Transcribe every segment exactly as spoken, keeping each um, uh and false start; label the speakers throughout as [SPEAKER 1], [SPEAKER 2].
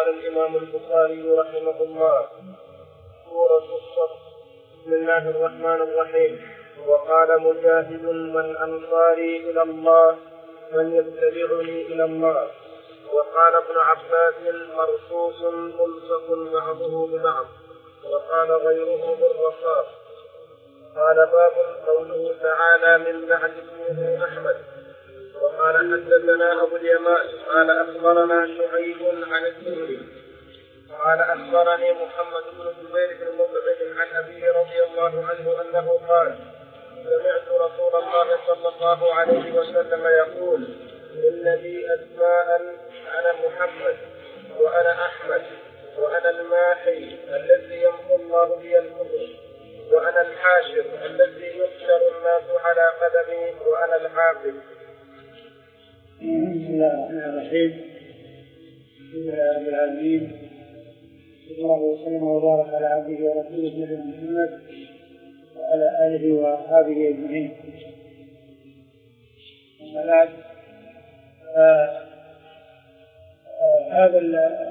[SPEAKER 1] قال الإمام البخاري رحمه الله: سورة الصف. بسم الله الرحمن الرحيم. وقال مجاهد: من أنصاري إلى الله؟ من يتبعني إلى الله؟ وقال ابن عباس: مرصوص ملصق بعضه ببعض. وقال غيره بالرصاص. قال: باب قوله تعالى: من بعد اسمه أحمد. وقال: حدثنا أبو اليمان قال أخبرنا شعيب عن الزهري قال أخبرني محمد بن جبير بن مطعم عن أبيه رضي الله عنه أنه قال: سمعت رسول الله صلى الله عليه وسلم يقول: إن لي أسماء: أنا محمد، وأنا أحمد، وأنا الماحي الذي يمحو الله بي الكفر، وأنا الحاشر الذي يحشر الناس على قدمي، وأنا الحافظ.
[SPEAKER 2] بسم الله الرحمن الرحيم. الحمد لله رب العالمين، صلى الله وسلم وبارك على عبده ورسوله نبينا محمد وعلى آله وأصحابه أجمعين. أما بعد، هذا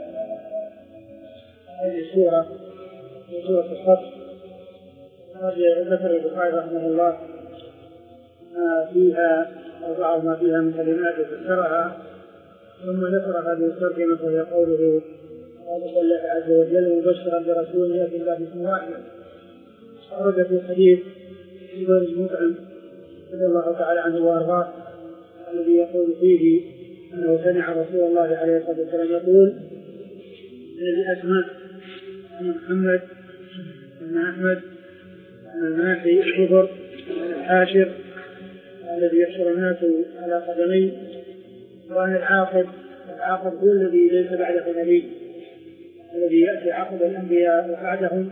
[SPEAKER 2] هذه السورة سورة الصف ذكر البخاري رحمه الله فيها أربعة ما فيها من كلمات وفسرها، ثم ذكر هذه الترجمة وهي قوله الله عز وجل: مبشرا برسول يأتي الله باسمه أحمد. ورد في حديث جبير بن مطعم رضي الله تعالى عنه وأرضاه الذي يقول فيه أنه سمع رسول الله عليه الصلاة والسلام يقول: الذي أسمع أنا محمد، أنا أحمد، أنا الماحي الكفر، أنا الحاشر الذي يحشر الناس على قدمي، وأنا العاقب. العاقب هو الذي ليس بعده نبي، الذي يأتي عقب الأنبياء وبعدهم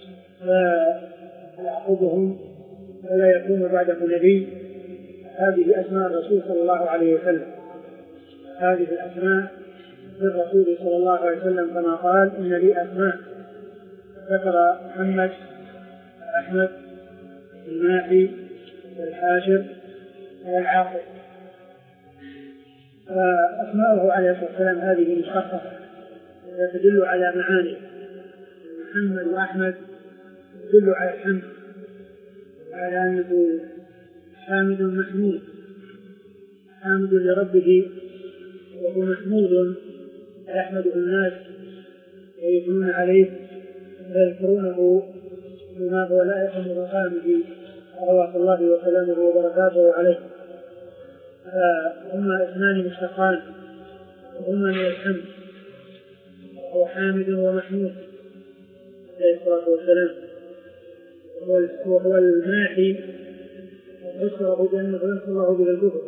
[SPEAKER 2] فيعقبهم ولا يكون بعده نبي. هذه أسماء الرسول صلى الله عليه وسلم، هذه الأسماء للرسول صلى الله عليه وسلم كما قال: إن لي أسماء. ذكر محمد، أحمد، الماحي، الحاشر، والعاقب. فأسماءه عليه الصلاة والسلام هذه مشخصة تدل على معاني. محمد وأحمد تدل على الحمد، على أنه حامد محمود، حامد لربه، وهو محمود يحمده الناس ويثنون عليه ويذكرونه بما هو لائق بمقامه صلوات الله وسلامه وبركاته عليه. فهما اسمان مشتقان، وهما من الحمد، وهو حامد ومحمود عليه الصلاة والسلام. وهو الماحي يشعر بأنه ينصر الله به الكفر،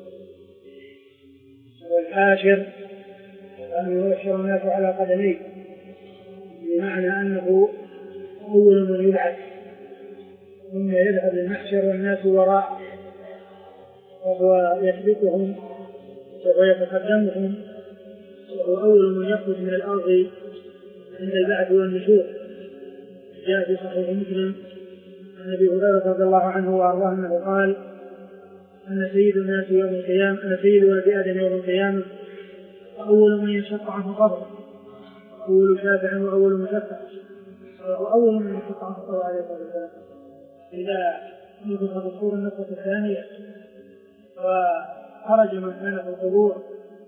[SPEAKER 2] والحاشر أنه يحشر الناس على قدميه، بمعنى أنه أول من يبعث ثم يذهب للمحشر والناس وراء، وهو يسبقهم ويتقدمهم، وهو أول من يخرج من الأرض عند البعث والنشور. جاء في صحيح مسلم عن أبي هريرة رضي الله عنه وأرضاه أنه قال: أنا سيد الناس يوم القيامة، أنا سيد ولد آدم يوم القيامة، وأول من ينشق عنه قبره، أول شافع وأول مشفع، وأول من ينشق عنه قبره عليه الصلاة والسلام. إذا نفخ في الصور النفخة الثانية وخرج من كان في القبور،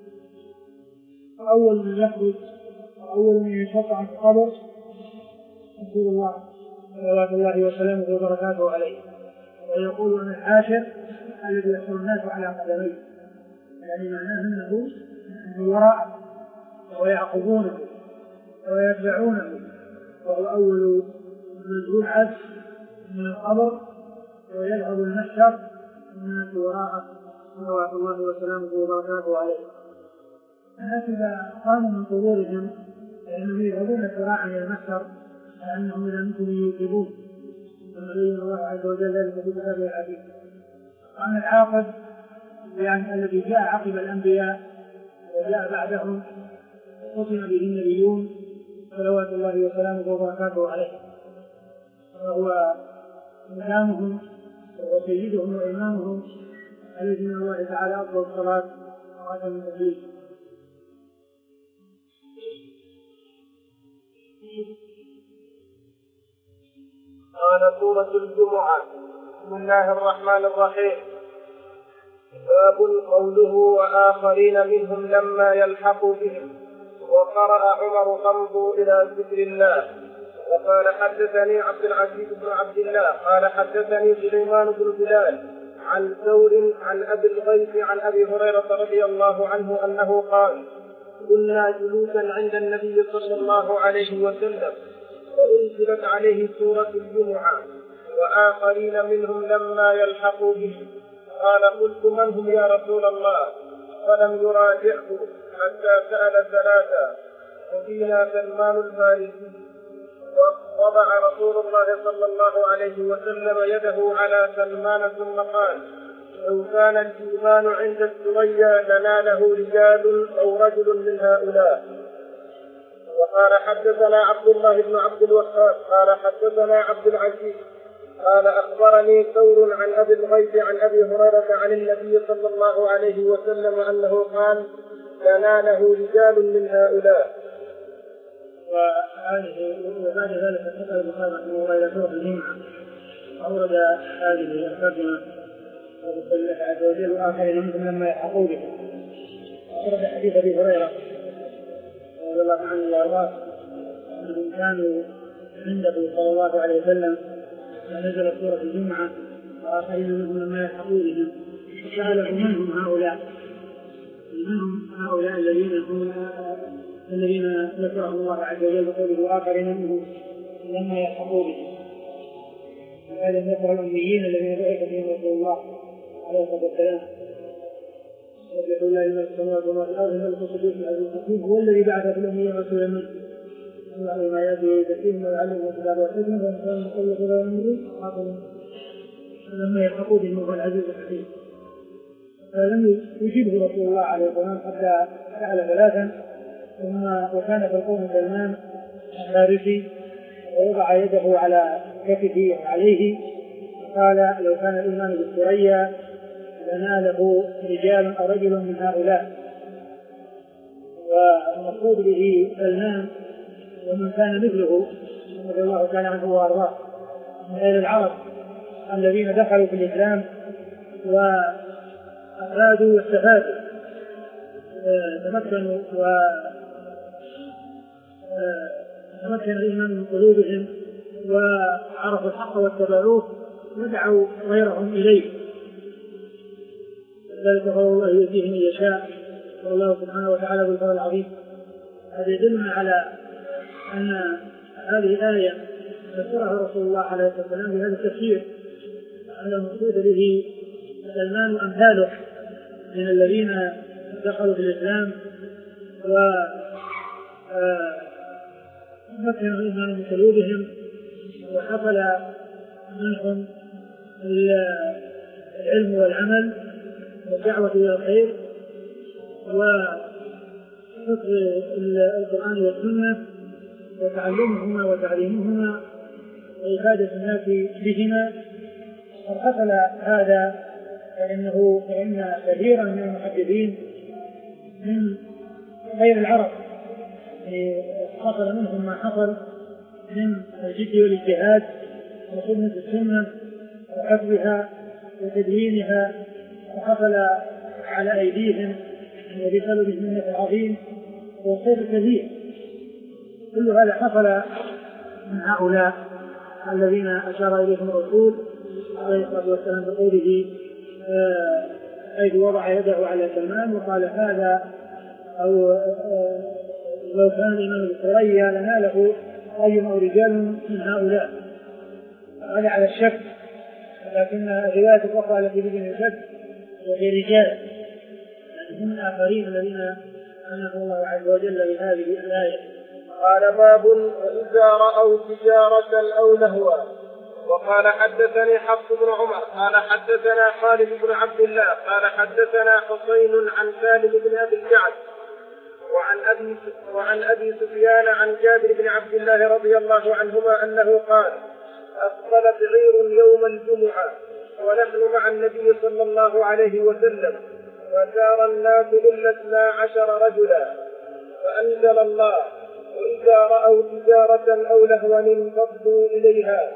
[SPEAKER 2] فأول من يخرج وأول من ينشق عنه قبره رسول الله صلوات الله وسلامه وبركاته عليه. ويقول: أنا الحاشر الذي يحشر الناس على قدميه، يعني معناه أنه من وراءه ويعقبونه ويتبعونه، وهو أول من يبعث من القبر ويذهب المحشر الناس وراءه صلوات الله وسلامه وبركاته عليه. الناس إذا قاموا من قبورهم فإنهم يذهبون سراعا إلى المحشر لأنهم إذا ممكن يوجبون، كما بين الله عز وجل ذلك في كتابه العزيز. وأما العاقب يعني الذي جاء عقب الأنبياء وجاء بعدهم ختم به النبيون صلوات الله وسلامه وبركاته عليه، وهو إمامهم وهو سيدهم وإمامهم عليه من الله تعالى أفضل الصلاة وأتم التسليم.
[SPEAKER 1] قال سورة الجمعة. بسم الله الرحمن الرحيم. باب قوله وآخرين منهم لما يلحقوا بهم. وقرأ عمر فامضوا إلى ذكر الله. وقال حدثني عبد العزيز بن عبد الله قال حدثني سليمان بن بلال عن ثور عن أبي الغيث عن أبي هريرة رضي الله عنه أنه قال كنا جلوسا عند النبي صلى الله عليه وسلم وأنزلت عليه سورة الجمعة وآخرين منهم لما يلحقوا به. قال قلت من هم يا رسول الله؟ فلم يراجعه حتى سأل ثلاثة وفينا سلمان الفارسي. ووضع رسول الله صلى الله عليه وسلم يده على سلمان ثم قال لو كان الإيمان عند الثريا لناله رجال أو رجل من هؤلاء. وقال حدثنا عبد الله بن عبد الوهاب قال حدثنا عبد العزيز قال أخبرني ثور عن أبي الغيث عن أبي هريرة عن النبي صلى الله عليه وسلم أنه قال لناله رجال من هؤلاء.
[SPEAKER 2] وبعد ذلك ذكر البخاري رحمه الله إلى سورة الجمعة أورد هذه الترجمة وقال الله عز وجل وآخرين منهم لما يلحقوا به. أورد حديث أبي هريرة رضي الله عنه وأرضاه أنهم كانوا عنده صلى الله عليه وسلم فنزلت سورة الجمعة وآخرين منهم لما يلحقوا بهم. سأله من هم هؤلاء؟ من هم هؤلاء الذين هم الذين ذكرهم الله عز وجل بقوله وآخرين منهم لما يلحقوا به. هذا ذكر الأميين الذين بعث فيهم رسول الله عليه الصلاة والسلام. يقول الله إن السماوات والأرض الملك القدوس العزيز الحكيم هو الذي بعث في الأميين رسولا منهم يتلو ما يأتي ويزكيهم ويعلمهم الكتاب والحكمة وينصرهم كل خير ويأمرهم لما يلحقوا به هو العزيز الحكيم. فلم يجيبه رسول الله عليه الصلاة والسلام حتى سأل ثلاثا. ثم وكان في القوم سلمان الفارسي ووضع يده على كتفه وعليه قال لو كان الإيمان بالثريا لناله رجال أو رجل من هؤلاء. والمقصود به سلمان ومن كان مثله رضي الله تعالى عنه وأرضاه من أهل العرب الذين دخلوا في الإسلام وأفادوا واستفادوا تمكنوا و تمكن الإيمان من قلوبهم وعرفوا الحق واتبعوه ودعوا غيرهم إليه. ذلك فضل الله يؤتيه من يشاء والله سبحانه وتعالى بالفضل العظيم. هذا يدلنا على أن هذه الآية ذكرها رسول الله عليه الصلاة والسلام بهذا التفسير أن المقصود به سلمان وأمثاله من الذين دخلوا في الإسلام و مكنوا الإيمان من قلوبهم وحصل منهم العلم والعمل والدعوة إلى الخير وحفظ القرآن والسنة وتعلمهما وتعليمهما وإفادة الناس بهما. قد حصل هذا فإنه فإن كثيرا من المحدثين من غير العرب حصل منهم ما حصل من الجد والاجتهاد وخدمة السنة وحفظها وتدوينها وحصل على أيديهم وبسبب المنة العظيم والخير الكثير. كل هذا حصل من هؤلاء الذين أشار إليهم الرسول عليه الصلاة والسلام بقوله حيث وضع يده على سلمان وقال هذا أو لو كان الإمام بالثريا لناله أي أو رجال من هؤلاء. هذا على الشك لكن الرواية الأخرى التي بدون الشك وهي رجال يعني هم الآخرين الذين أنعم الله عز وجل بهذه الآية.
[SPEAKER 1] قال باب وإذا رأوا تجارة أو لهوا. وقال حدثني حفص بن عمر قال حدثنا خالد بن عبد الله قال حدثنا حسين عن سالم بن أبي الجعد وعن أبي, وعن أبي سفيان عن جابر بن عبد الله رضي الله عنهما أنه قال أقبل بعير يوم الجمعة ونحن مع النبي صلى الله عليه وسلم وسار الناس إلا اثنا عشر رجلا فأنزل الله وإذا رأوا تجارة أو لهوا انفضوا إليها.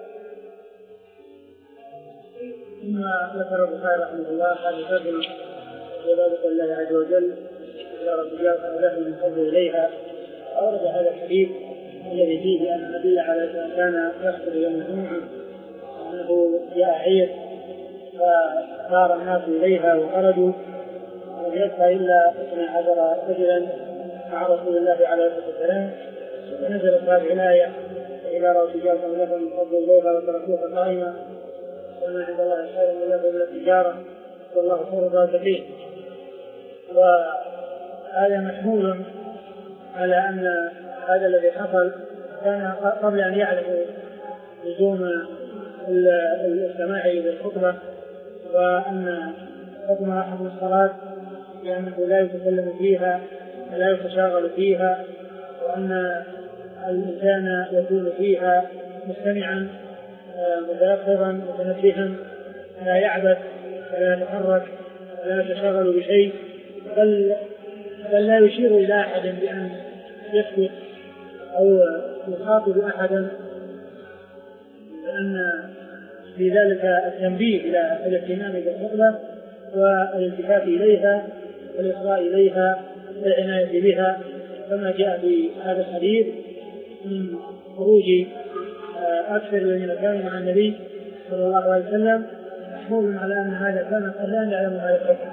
[SPEAKER 2] ثم ذكر البخاري رحمه الله هذه ترجمة عبادة الله عز وجل إذا رأوا تجارة أو لهوا انفضوا إليها. أورد هذا الحديث الذي فيه أن النبي عليه الصلاة والسلام كان يخطب يوم الجمعة أنه جاء عيد فصار الناس إليها وخرجوا ولم يبقى إلا اثني عشر رجلا مع رسول الله عليه الصلاة والسلام. فنزلت هذه الآية إذا رأوا تجارة أو لهوا انفضوا إليها وتركوها قائمة وما عند الله خير من لهو من التجارة والله خير الرازقين. وهذا محمول على أن هذا الذي حصل كان قبل أن يعلموا لزوم السماع للخطبة وأن حكمها حكم الصلاة لأنه لا يتكلم فيها ولا يتشاغل فيها وأن الإنسان يكون فيها مستمعا متيقظا متنبها لا يعبث ولا يتحرك ولا يتشاغل بشيء بل, بل لا يشير إلى أحد بأن يسكت أو يخاطب أحدا لأن في ذلك التنبيه إلى الاهتمام بالخطبة والالتفات إليها والإصغاء إليها والعناية بها كما جاء في هذا الحديث من خروج أكثر من كانوا مع النبي صلى الله عليه وسلم محمول على أن هذا كان قبل أن يعلم هذا الحكم.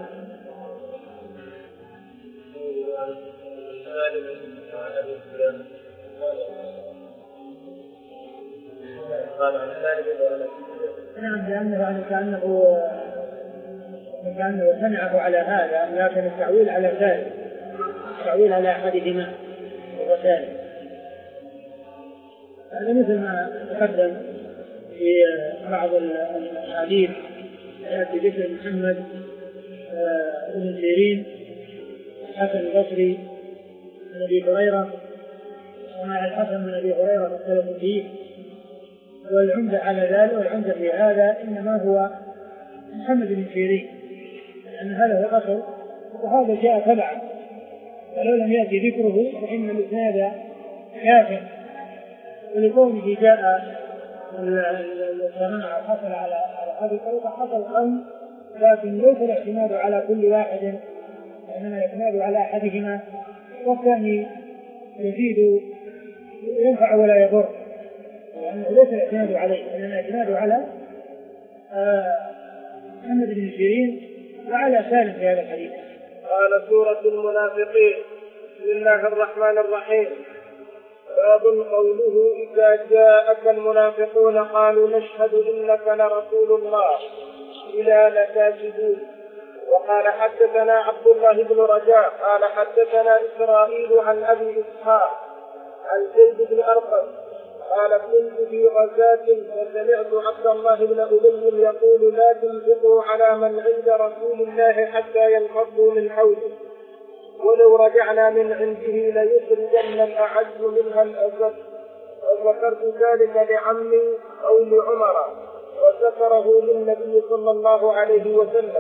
[SPEAKER 2] نعم لأنه كأنه كأنه سمعه على هذا لكن التعويل على ذلك التعويل على أحدهما وثالث. هذا مثل ما تقدم في بعض الأحاديث يأتي ذكر محمد بن سيرين الحسن البصري من أبي هريرة ومع الحسن من أبي هريرة مختلف فيه والعمدة على ذلك والعمدة في هذا إنما هو محمد بن سيرين لأن هذا هو الأصل وهذا جاء تبعا ولو لم يأتي ذكره فإن الإسناد كافٍ ولكونه جاء السماع حصل على هذه الطريقة حصل الأمر لكن ليس الاعتماد على كل واحد وإنما الاعتماد على أحدهما والثاني يزيد ينفع ولا يضر لأنه ليس الاعتماد عليه إنما الاعتماد على محمد بن سيرين وعلى سالم في هذا الحديث.
[SPEAKER 1] قال سورة المنافقين. بسم الله الرحمن الرحيم. باب قوله إذا جاءك المنافقون قالوا نشهد إنك لرسول الله إلى لكاذبون. وقال حدثنا عبد الله بن رجاء قال حدثنا إسرائيل عن أبي إسحاق عن زيد بن أرقم قال كنت في غزاة وسمعت عبد الله بن أبي يقول لا تنفقوا على من عند رسول الله حتى ينفضوا من حوله ولو رجعنا من عنده ليخرجن الأعز منها الأذل. وذكرت ذلك لعمي أو لعمر وذكره للنبي صلى الله عليه وسلم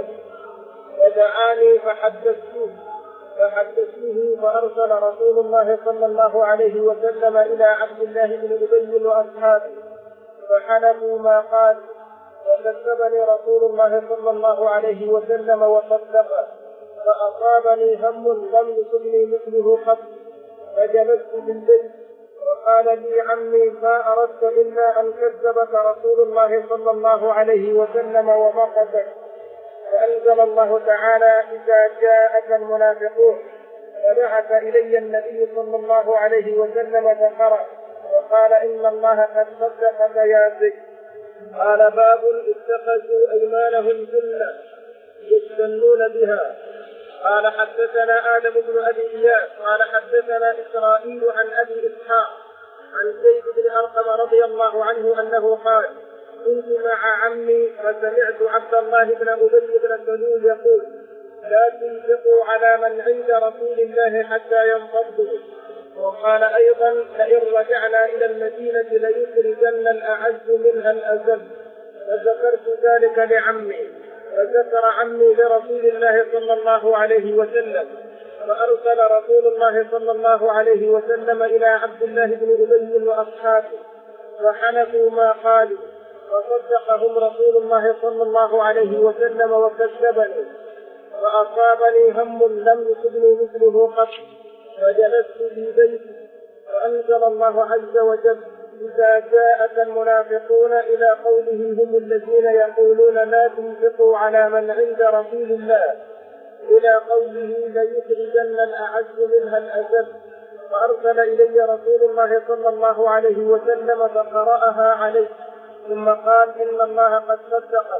[SPEAKER 1] ودعاني فحدثته فحدثته فأرسل رسول الله صلى الله عليه وسلم إلى عبد الله بن أبي وأصحابه فحلفوا ما قال وكذبني رسول الله صلى الله عليه وسلم وصدقه فأصابني هم لم يصبني مثله قط فجلست بالبيت وقال لي عمي ما أردت إلا أن كذبك رسول الله صلى الله عليه وسلم ومقتك. فأنزل الله تعالى إذا جاءك المنافقون فبعث إلي النبي صلى الله عليه وسلم فقرأ وقال إن الله قد صدقك يا زيد. قال باب اتخذوا أيمانهم جنة يستنون بها. قال حدثنا آدم بن أبي إياس قال حدثنا إسرائيل عن أبي إسحاق عن زيد بن أرقم رضي الله عنه أنه قال كنت مع عمي فسمعت عبد الله بن أبي بن سلول يقول لا تنفقوا على من عند رسول الله حتى ينفضوا. وقال أيضا لئن رجعنا إلى المدينة ليخرجن الأعز منها الأذل. فذكرت ذلك لعمي فذكر عمي لرسول الله صلى الله عليه وسلم فأرسل رسول الله صلى الله عليه وسلم إلى عبد الله بن أبي وأصحابه فحنثوا ما قالوا فصدقهم رسول الله صلى الله عليه وسلم وكذبني فأصابني هم لم يصبني مثله قط فجلست في بيتي فأنزل الله عز وجل إذا جاءك المنافقون إلى قوله هم الذين يقولون لا تنفقوا على من عند رسول الله إلى قوله ليخرجن الأعز منها الأذل فأرسل إلي رسول الله صلى الله عليه وسلم فقرأها عليه ثم قال إن الله قد صدقت.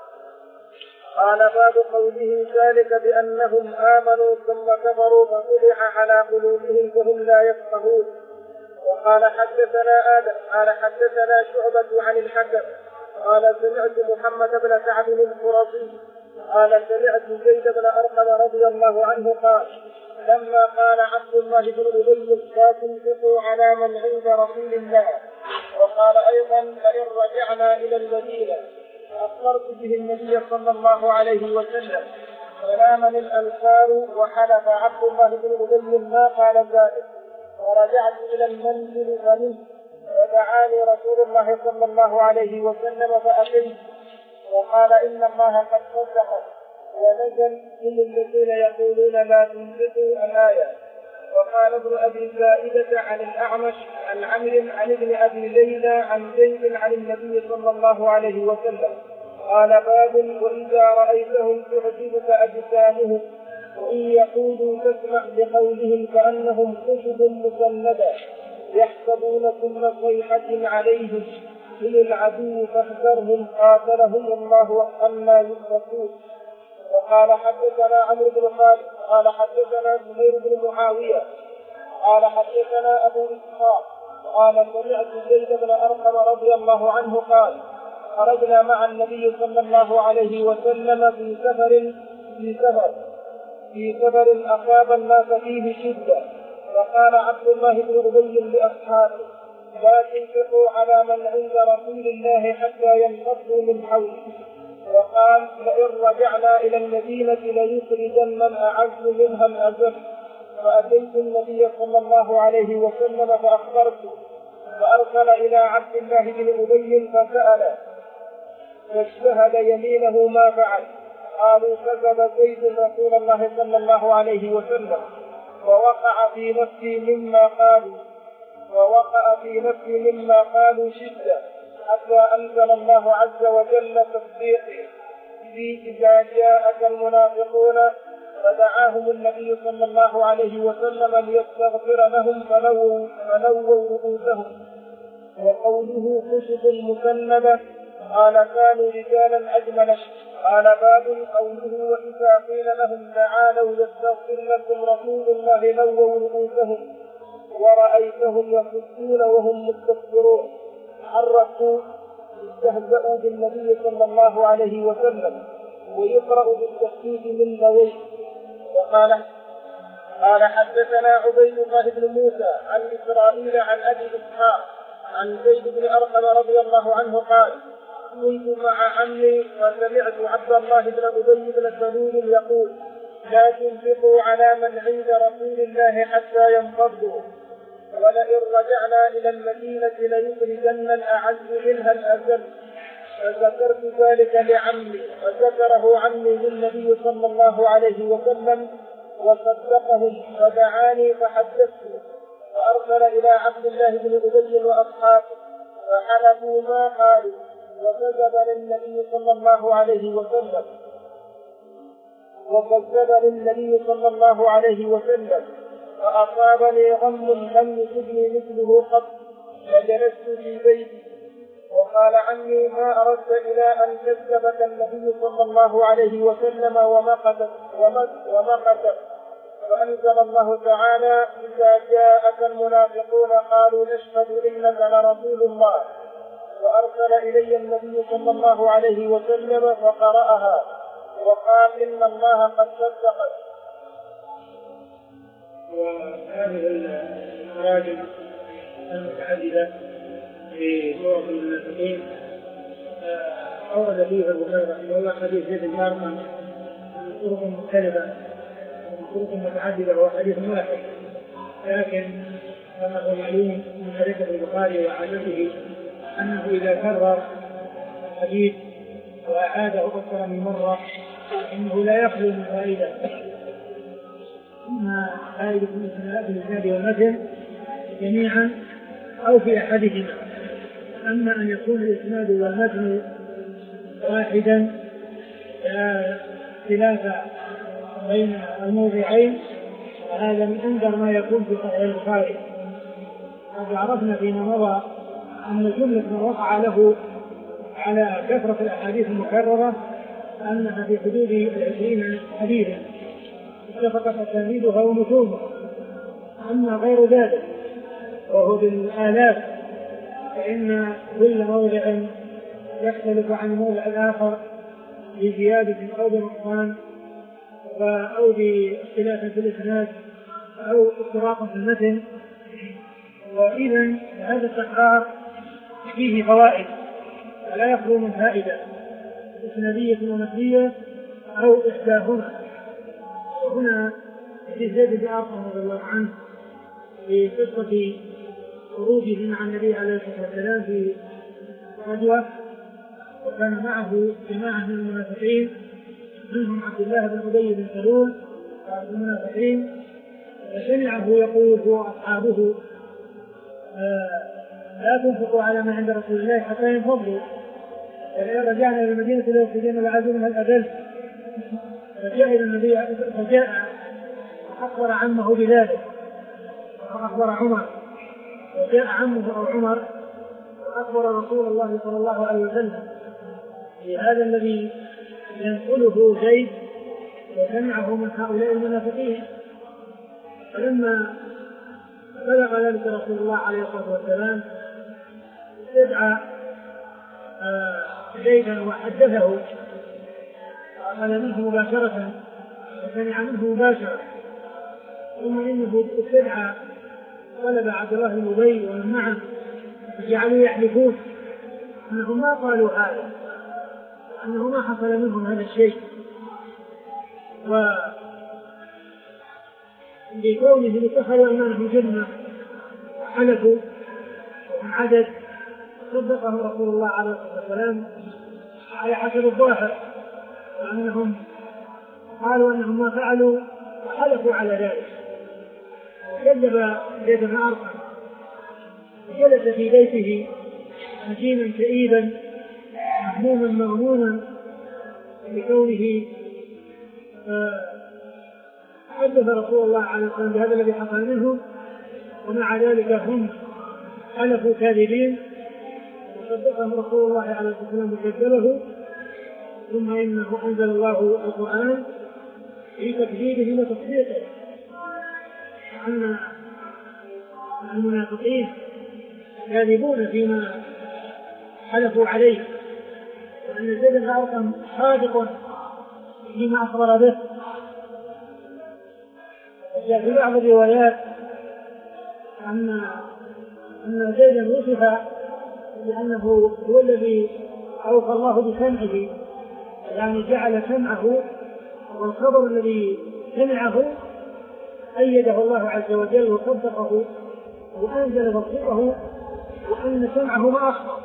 [SPEAKER 1] قال باب قوله ذلك بأنهم آمنوا ثم كفروا فطبع على قلوبهم فهم لا يفقهون. وقال حدثنا آدم قال حدثنا شعبة عن الحكم قال سمعت محمد بن كعب القرظي قال سمعت زيد بن أرقم رضي الله عنه قال لما قال عبد الله بن أبي لا تنفقوا على من عند رسول الله وقال أيضا لئن رجعنا إلى المدينة أخبرت به النبي صلى الله عليه وسلم فنام الأنصار وحلف عبد الله بن أبي ما قال ذلك ورجعت إلى المنزل فنمت ودعاني رسول الله صلى الله عليه وسلم فأتيت وقال إن الله قد صدق ونزل هم الذين يقولون لا تنفقوا الآية. وقال ابن أبي زائدة عن الأعمش عن عمرو عن ابن أبي ليلى عن زيد عن النبي صلى الله عليه وسلم قال باب وإذا رأيتهم تعجبك أجسامهم وإن يقولوا تسمع بقولهم كأنهم خشب مسندة يحسبون كل صيحة عليهم هم العدو فاحذرهم قاتلهم الله أما يؤفكون. وقال حدثنا عمرو بن خالد قال حدثنا زهير بن معاوية قال حدثنا أبو إسحاق قال سمعت زيد بن أرقم رضي الله عنه قال خرجنا مع النبي صلى الله عليه وسلم في سفر في سفر في سفر أصاب الناس فيه شدة وقال عبد الله بن أبي لأصحابه لا تنفقوا على من عند رسول الله حتى ينفضوا من حوله وقال لئن رجعنا إلى المدينة ليخرجن الأعز منها الأذل فأتيت النبي صلى الله عليه وسلم فأخبرته فأرسل إلى عبد الله بن أبي فسأله فاجتهد يمينه ما فعل قالوا كذب زيد رسول الله صلى الله عليه وسلم ووقع في نفسي مما قالوا ووقع في نفسي مما قالوا شدة حتى أنزل الله عز وجل تصديقه في إذا جاءك المنافقون فدعاهم النبي صلى الله عليه وسلم ليستغفر لهم فلووا فلووا رؤوسهم. وقوله خشب مسندة قال كانوا رجالا أجمل. قال باب قوله وإذا قيل لهم تعالوا يستغفر لكم رسول الله لووا رؤوسهم ورأيتهم يصدون وهم مستكبرون حركوا استهزأوا بالنبي صلى الله عليه وسلم ويقرأ بالتخفيف من لويه. وقال قال حدثنا عبيد الله بن موسى عن إسرائيل عن أبي إسحاق عن زيد بن أرقم رضي الله عنه قال كنت مع عمي وسمعت عبد الله بن أبي بن سلول يقول لا تنفقوا على من عند رسول الله حتى ينفضوا ولئن رجعنا إلى المدينة ليخرجن الأعز منها الأذل فذكرت ذلك لعمي فذكره عمي للنبي صلى الله عليه وسلم وصدقه فدعاني فحدثته فأرسل إلى عبد الله بن أبي وأصحابه فحلفوا ما قالوا وكذب للنبي صلى الله عليه وسلم وكذب للنبي صلى الله عليه وسلم فأصابني غم لم يصبني مثله قط فجلست في بيتي. وقال عمي ما أردت إلى أن كذبك النبي صلى الله عليه وسلم ومقتك ومقتك فأنزل الله تعالى إذا جاءك المنافقون قالوا نشهد إنك لرسول الله وأرسل إلي النبي صلى الله عليه وسلم فقرأها وقال إن الله قد صدقت.
[SPEAKER 2] وهذه المراجع المتعددة في سورة المنافقين أورد فيه البخاري رحمه الله حديث زيد بن أرقم من طرق مختلفة طرق متعددة وهو حديث واحد، لكن كما هو معلوم من طريقة البخاري وعادته أنه إذا كرر الحديث وأعاده أكثر من مرة إنه لا يخلو من فائدة، إما فائدة في الإسناد والمتن جميعا أو في أحدهما. أما أن يكون الإسناد والمتن واحدا لا اختلاف بين الموضعين، وهذا من أنذر ما يكون في صحيح البخاري. قد عرفنا فيما مضى أن جملة ما وقع له على كثرة الأحاديث المكررة أنها في حدود العشرين حديثا اتفقت أسانيدها ومتونها. أما غير ذلك وهو بالآلاف فإن كل موضع يختلف عن الموضع الآخر بزيادة أو بنقصان أو باختلاف في الإسناد أو اضطراب في المتن. وإذا هذا التكرار فيه فوائد ولا يخلو من فائدة إسنادية ومتنية أو إحداهما. وهنا في زيد بن أرقم رضي الله عنه في قصة خروجه مع النبي عليه الصلاة والسلام في غزوة، وكان معه جماعة من المنافقين منهم عبد الله بن أبي بن سلول المنافقين، فسمعه يقول هو أصحابه آه لا تنفقوا على ما عند رسول الله حتى ينفضوا، فإذا رجعنا إلى المدينة ليخرجن العدو منها الأذل. فجاء إلى النبي فجاء أخبر عمه بذلك وأخبر عمر، وجاء عمه أو عمر وأخبر رسول الله صلى الله عليه وسلم بهذا الذي ينقله زيد وسمعه من هؤلاء المنافقين. فلما بلغ ذلك رسول الله عليه الصلاة والسلام استدعى زيدا وحدثه وقال منه مباشرة وسمع منه مباشرة. ثم إنه استدعى طلب عبد الله بن أبي ومن معه جعلوا يحلفون أنهم ما قالوا هذا، أنه ما حصل منهم هذا الشيء، وبكونه اتخذوا أيمانهم جنة وحلفوا وهم عدد صدقهم رسول الله عليه الصلاة والسلام على حسب الظاهر، وأنهم قالوا أنهم ما فعلوا وحلفوا على ذلك. وكذب زيد بن أرقم وجلس في بيته حزينا كئيبا مهموما مغموما بكونه حدث رسول الله عليه الصلاة والسلام بهذا الذي حصل منهم، ومع ذلك هم حلفوا كاذبين وصدقهم رسول الله عليه الصلاة والسلام وكذبه. ثم إنه أنزل الله القرآن في تكذيبه وتصديقه، أن المنافقين كاذبون فيما حلفوا عليه، وأن زيد بن أرقم صادق فيما أخبر به. جاء في بعض الروايات أن أن زيدا وصف بأنه هو الذي أوفى الله بسمعه، يعني جعل سمعه والخبر الذي سمعه أيده الله عز وجل وصدقه وأنزل تصديقه، وأن سمعه ما أخطأ،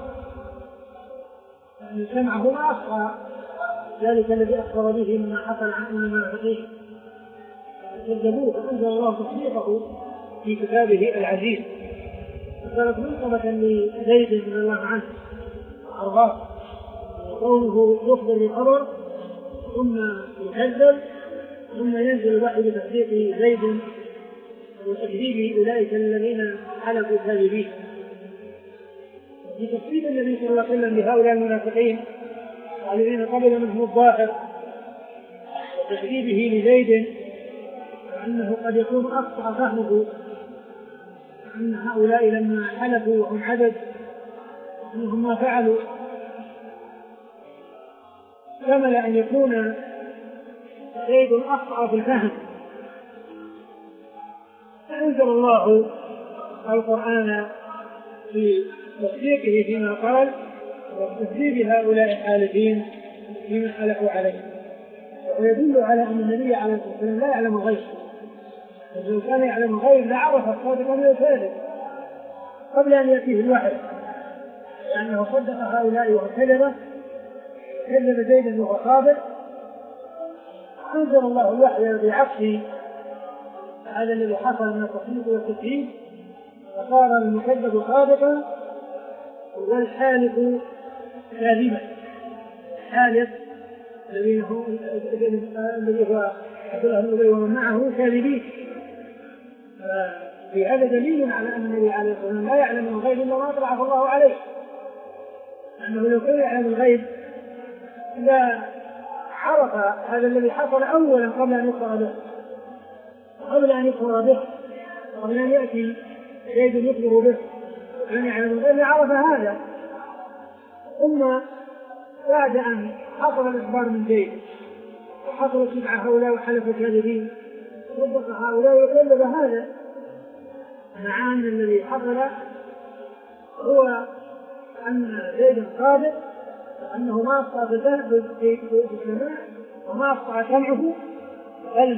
[SPEAKER 2] أن سمعه ما أخطأ ذلك الذي أخبر به مما حصل عن المنافقين كذبوه، وأنزل الله تصديقه في كتابه العزيز. فكانت منقبة لزيد رضي الله عنه وأرضاه وقوله يخبر بالخبر ثم يكذب، ثم ينزل الوحي بتصديق زيد وتكذيب أولئك الذين حلفوا كاذبين. بتصديق النبي صلى الله عليه وسلم بهؤلاء المنافقين الذين قبل منهم الظاهر وتكذيبه لزيد، وأنه قد يكون أخطأ فهمه أن هؤلاء لما حلفوا وهم عدد أنهم ما فعلوا، كمل أن يكون زيد أخطأ في الفهم. فأنزل الله القرآن في تصديقه فيما قال وتكذيب هؤلاء الحالفين فيما حلفوا عليه. ويدل على أن النبي عليه الصلاة والسلام لا يعلم الغيب، لو كان يعلم الغيب لعرف الصادق من الكاذب قبل أن يأتيه الوحي، لأنه صدق هؤلاء وكذب كذب زيدا وهو صادق. أنزل الله الوحي بعكس هذا الذي حصل من التصديق والتكذيب، فصار المكذب صادقا والحالف كاذبا. الحالف الذي هو الذي هو عبد الله بن أبي ومن معه كاذبين. في هذا دليل على أن النبي عليه الصلاة والسلام لا يعلم الغيب إلا ما أطلعه الله عليه، أنه لو كان يعلم الغيب لا عرف هذا الذي حصل أولا قبل أن يخبر به، قبل أن يخبر به، قبل أن يأتي زيد يخبر به، لم يعلم الغيب عرف هذا. ثم بعد أن حصل الإخبار من زيد وحصل سبع هؤلاء وحلف الكاذبين صدق هؤلاء وكذب هذا، مع أن الذي حصل هو أن زيد صادق، أنه ما أخطأ في السماع وما أخطأ سمعه، بل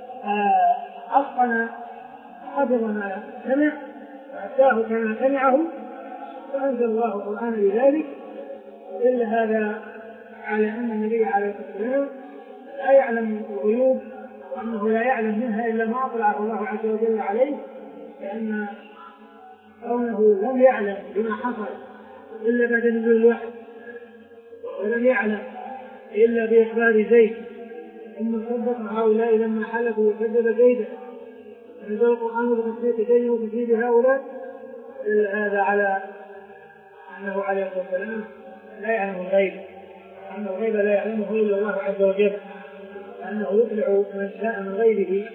[SPEAKER 2] أتقن حفظ ما سمع وأتاه كما سمعه، فأنزل الله القرآن لذلك. إلا هذا على أن النبي عليه الصلاة والسلام لا يعلم الغيوب، وأنه لا يعلم منها إلا ما أطلعه الله عز وجل عليه، لأن كونه لم يعلم بما حصل إلا بعد نزول الوحي، ولم يعلم إلا بإخبار زيد، ثم صدق هؤلاء لما حلفوا وكذب زيدا، نزل القرآن بتصديق زيد وتكذيب هؤلاء. إلا هذا على أنه عليه الصلاة والسلام لا يعلم الغيب، أن الغيب لا يعلمه إلا الله عز وجل، أنه يطلع من شاء من غيره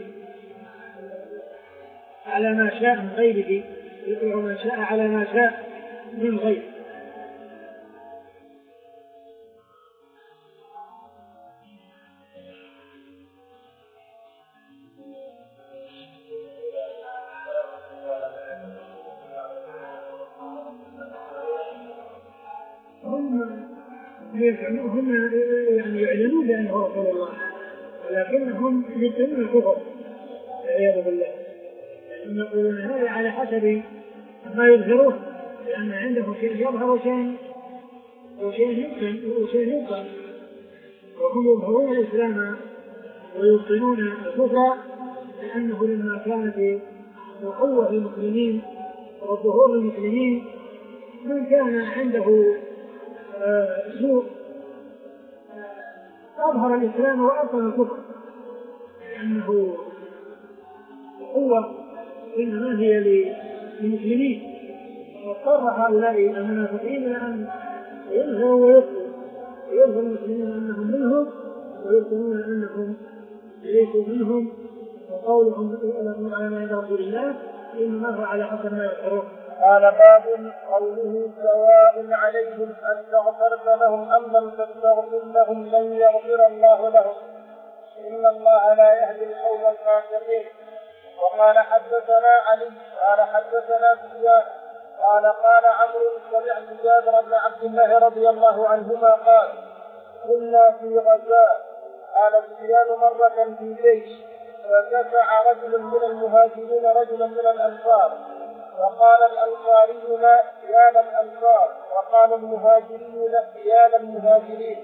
[SPEAKER 2] على ما شاء من غيره، يطلع من شاء على ما شاء من غيره. هم يعني يعلنون بأنه رسول الله، ولكنهم يدعون الكفر والعياذ بالله، لأنهم يقولون هذا على حسب ما يظهروه، لأن عندهم شيء يظهر وشيء وشيء يمكن وشيء يبطل، وهم يظهرون الإسلام ويبطلون الكفر، لأنه لما كانت القوة للمسلمين والظهور للمسلمين من كان عنده سوء أظهر الإسلام وأبطل الكفر، لأنه القوة إنما هي للمسلمين، واضطر هؤلاء المنافقين إلى أن يظهروا ويبطلوا، ويظهر المسلمين أنهم منهم ويبطلون أنهم ليسوا منهم، وقولهم على ما عند رسول الله إنما هو على حسب ما يظهرون.
[SPEAKER 1] قال باب قوله سواء عليهم أستغفرت لهم أم لم تستغفر لهم لن يغفر الله لهم إن الله لا يهدي القوم الفاسقين. وقال حدثنا علي قال حدثنا سفيان قال قال عمرو سمعت جابر بن عبد الله رضي الله عنهما قال كنا في غزاء قال سفيان مرة في جيش فدفع رجل من المهاجرين رجلا من الأنصار وقال الأنصاري لا يا للأنصار وقال المهاجرين يا للمهاجرين،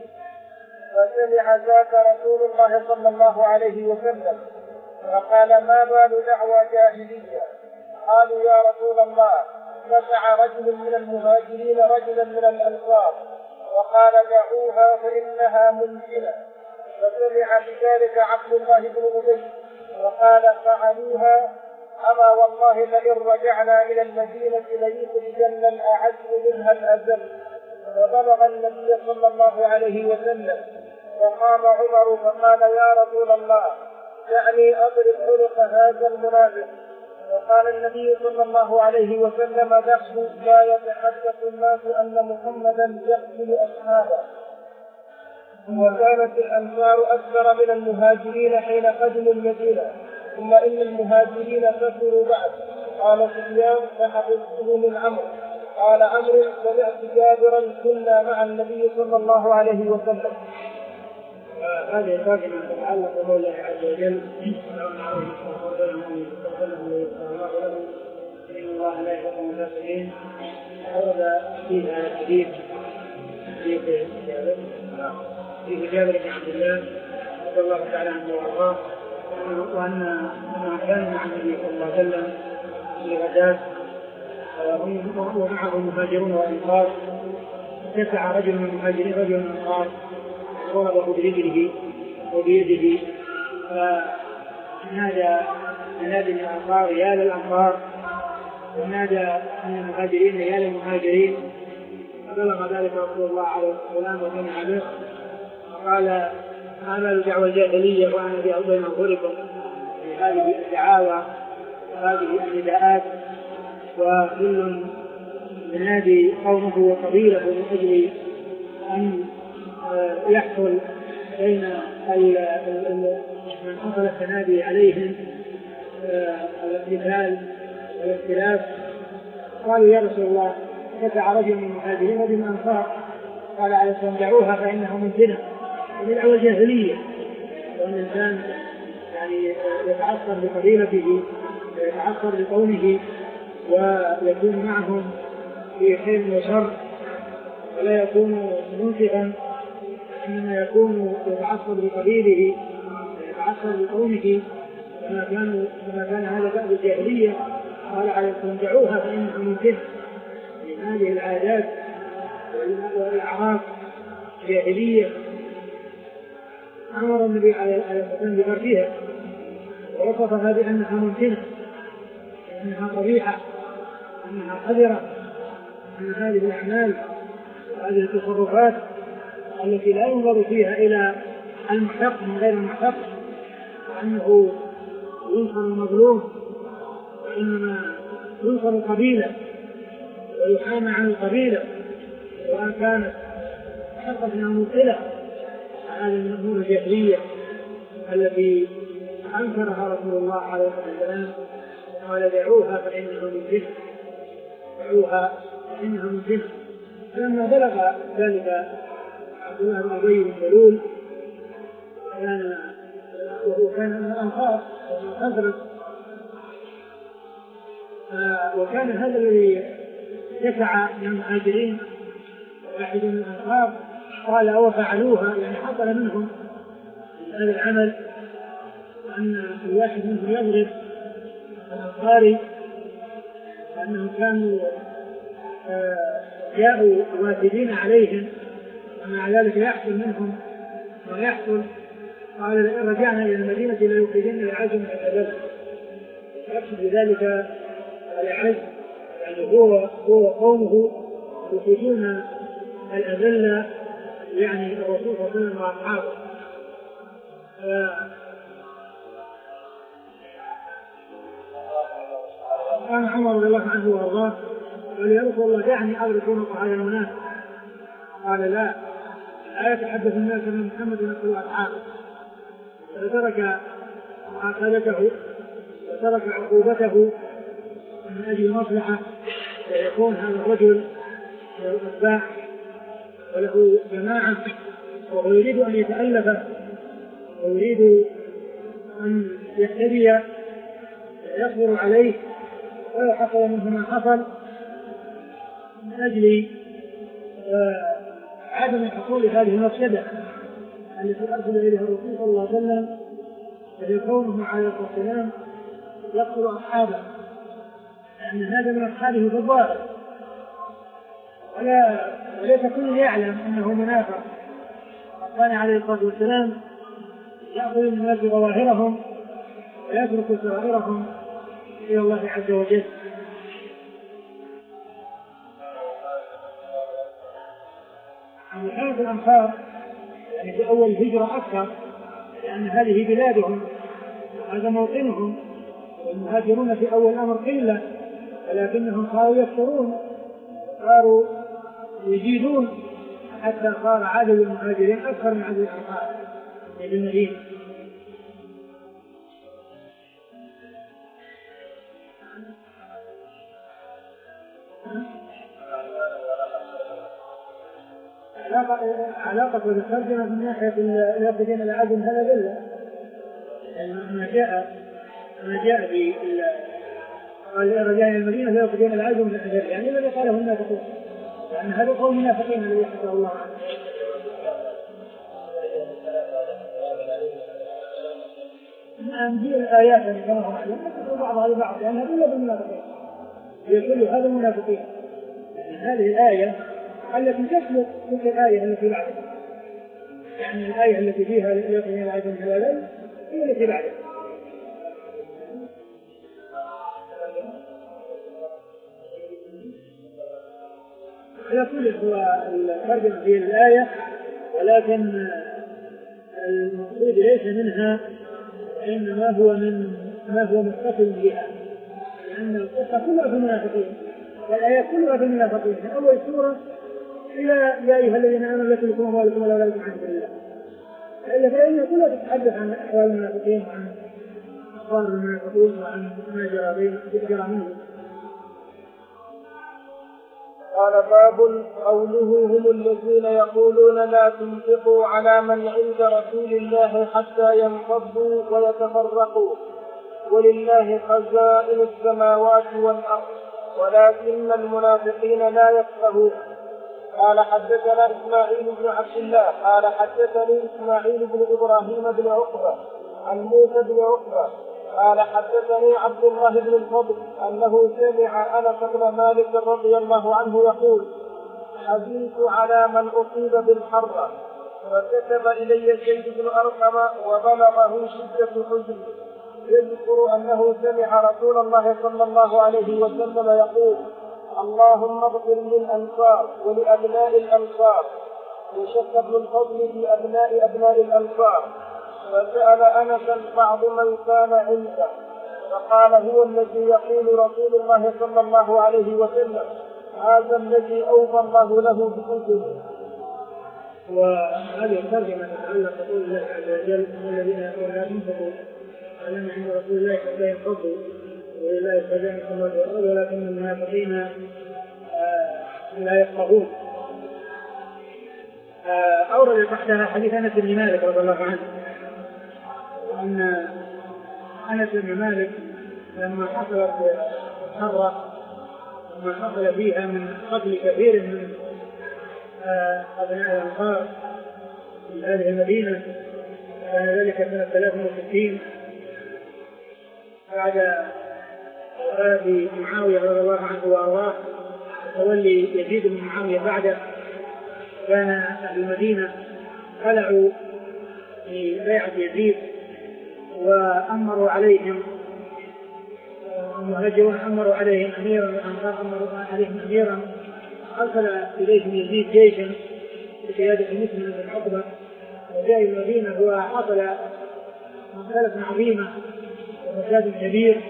[SPEAKER 1] فسمع ذاك رسول الله صلى الله عليه وسلم فقال ما بال دعوى جاهلية؟ قالوا يا رسول الله دفع رجل من المهاجرين رجلا من الأنصار وقال دعوها فإنها ممكنة، فسمع بذلك عبد الله بن أبي وقال فعلوها أما والله لئن رجعنا إلى المدينة ليخرجن الأعز منها الأذل. فبلغ النبي صلى الله عليه وسلم وقام عمر فقال يا رسول الله دعني أضرب عنق هذا المنافق. وقال النبي صلى الله عليه وسلم دعه لا يتحدث الناس أن محمدا يقتل أصحابه. وكانت الأنصار أكثر من المهاجرين حين قدموا المدينة، ثم إن المهاجرين كثروا بعد. قال سفيان فحفظته من عمرو قال عمرو سمعت جابرا كنا مع النبي صلى الله عليه وسلم.
[SPEAKER 2] وهذه الترجمة تتعلق بقول الله عز وجل سلام عليكم ورحمة الله وبركاته إن الله لا يحب المفسدين. ورد فيها حديث في جابر في جابر بن عبد الله رضي الله تعالى عنه وارضاه وأن كان مع النبي صلى الله عليه وسلم في غزاة ومعه المهاجرون والأنصار، دفع رجل من المهاجرين رجل من الأنصار ضربه برجله وبيده، فنادى منادي من الأنصار يا للأنصار، ونادى من المهاجرين يا للمهاجرين، فبلغ ذلك رسول الله عليه السلام وسمع به وقال هذا دعوى الجاهلية وأنا بين أظهركم. هذه الدعاوى وهذه النداءات وكل ينادي قومه وقبيله من أجل أن يحصل بين من حصل التنادي عليهم الاقتتال والاختلاف. قالوا يا رسول الله دفع رجل من المهاجرين ومن الأنصار، قال عليه السلام دعوها فإنها منتنة. وبدعوى الجاهلية وأن الإنسان يعني يتعصر بقبيلته ويتعصر بقومه ويكون معهم في خير وشر ولا يكون منصفا، إنما يكون يتعصر بقبيله ويتعصر بقومه كما كان كما كان هذا دأب الجاهلية. قال عليه السلام دعوها فإنها منتنة. من هذه العادات والأعراف الجاهلية أمر النبي عليه الصلاة والسلام بتركها ووصفها بأنها منتنة، أنها قبيحة، أنها قذرة، أن هذه الأعمال وهذه التصرفات التي لا ينظر فيها إلى المحق من غير المحق وأنه ينصر المظلوم، وإنما ينصر القبيلة ويحامى عن القبيلة وأن كانت حقا ممثلة هذه الأمور الجاهلية التي أنكرها رسول الله عليه الصلاة والسلام وقال دعوها فإنها منتنة، دعوها فإنها منتنة. فلما بلغ ذلك عبد الله بن أبي بن سلول كان وهو كان من الأنصار ومن وكان هذا الذي دفع من المهاجرين واحد من الأنصار قال أو فعلوها، يعني حصل منهم هذا العمل أن الواحد منهم يضرب الأنصاري لأنهم كانوا جاءوا وافدين عليهم ومع ذلك يحصل منهم ويحصل. قال لئن رجعنا إلى المدينة ليخرجن العز من الأذل، يقصد بذلك العز يعني هو هو قومه يخرجون الأذل يعني الرسول صلى الله عليه وسلم وأصحابه. كان عمر رضي الله عنه وارضاه قال يا رسول الله دعني اضرب عنق هذا المنافق، قال لا لا يتحدث الناس من محمد يقول اصحابه، فترك معاقبته وترك عقوبته من اجل المصلحه ويكون هذا الرجل له اتباع وله جماعه وهو يريد ان يتالف ويريد ان يهتدي يصبر عليه ولا حصل منه ما حصل من أجل عدم حصول هذه المفسدة التي أرسل إليها الرسول صلى الله عليه وسلم، وهي كونه عليه الصلاة والسلام يقتل أصحابه، لأن هذا من أصحابه في الظاهر ولا وليس كل يعلم أنه منافق. كان عليه الصلاة والسلام يأخذ الناس ظواهرهم ويترك سرائرهم إلى الله عز وجل. أما كانت الأنصار يعني في أول الهجرة أكثر لأن هذه بلادهم وهذا موطنهم، والمهاجرون في أول الأمر قلة ولكنهم صاروا يكثرون صاروا يزيدون حتى صار عدد المهاجرين أكثر من عدد الأنصار في المدينة. علاقة الترجمة من ناحية اليقظين العدم هذا دلة يعني ما جاء ما جاء في الرجال المدينة لا يقضون العدم من الأجل يعني الذي قاله المنافقون لأن هذا قول المنافقين الذي حكى الله عنه. نعم هي الآيات اللي كانوا معلومة تدل بعضها لبعض لأنها دلة بالمنافقين هي كل هذا المنافقين هذه الآية التي تسلك تلك الآية التي بعدها يعني الآية التي فيها يقضون العدم هذا هي التي بعدها. على كل هو الترجمة في الآية ولكن المقصود ليس منها إنما هو من ما هو متصل بها لأن القصة كلها في المنافقين والآيات كلها في المنافقين من أول سورة إلى يا أيها الذين آمنوا لا تلكم أموالكم ولا أولادكم عن سبيل الله إلا فإنها كلها تتحدث عن أحوال المنافقين وعن أخبار المنافقين وعن ما جرى منهم.
[SPEAKER 1] قال باب قوله هم الذين يقولون لا تنفقوا على من عند رسول الله حتى ينفضوا ويتفرقوا ولله خزائن السماوات والأرض ولكن المنافقين لا يفقهون. قال حدثنا إسماعيل بن عبد الله قال حدثني إسماعيل بن إبراهيم بن عقبة عن موسى بن عقبة قال حدثني عبد الله بن الفضل أنه سمع أنس بن مالك رضي الله عنه يقول حديث على من أصيب بالحرة فكتب إلي زيد بن أرقم وبلغه شدة حزن يذكر أنه سمع رسول الله صلى الله عليه وسلم يقول اللهم اغفر للأنصار ولأبناء الأنصار وشك ابن الفضل لأبناء أبناء الأنصار فسأل أنسا بعض من كان عنده فقال هو الذي يقول رسول الله صلى الله عليه وسلم هذا الذي أوفى الله له بكتبه.
[SPEAKER 2] وهذه الترجمة تتعلق بقول الله عز وجل الذين يقولون لا تنفقوا على من عند رسول الله حتى ينفضوا ولله خزائن السماوات والأرض ولكن المنافقين لا يفقهون. أورد تحتها حديث أنس بن مالك رضي الله عنه أن أنس بن مالك لما حصلت الحرة لما حصل فيها من قتل كثير من أبناء الأنصار في هذه المدينة كان ذلك سنة ثلاث وستين بعد وفاة معاوية رضي الله عنه وأرضاه تولي يزيد بن معاوية بعده كان أهل المدينة خلعوا في بيعة يزيد وأمروا عليهم المهاجرون أمروا عليهم أميرا والأنصار أمروا عليهم أميرا أرسل إليهم يزيد جيشا بقيادة مسلم بن عقبة وجاء المدينة وحصل مسألة عظيمة وفساد كبير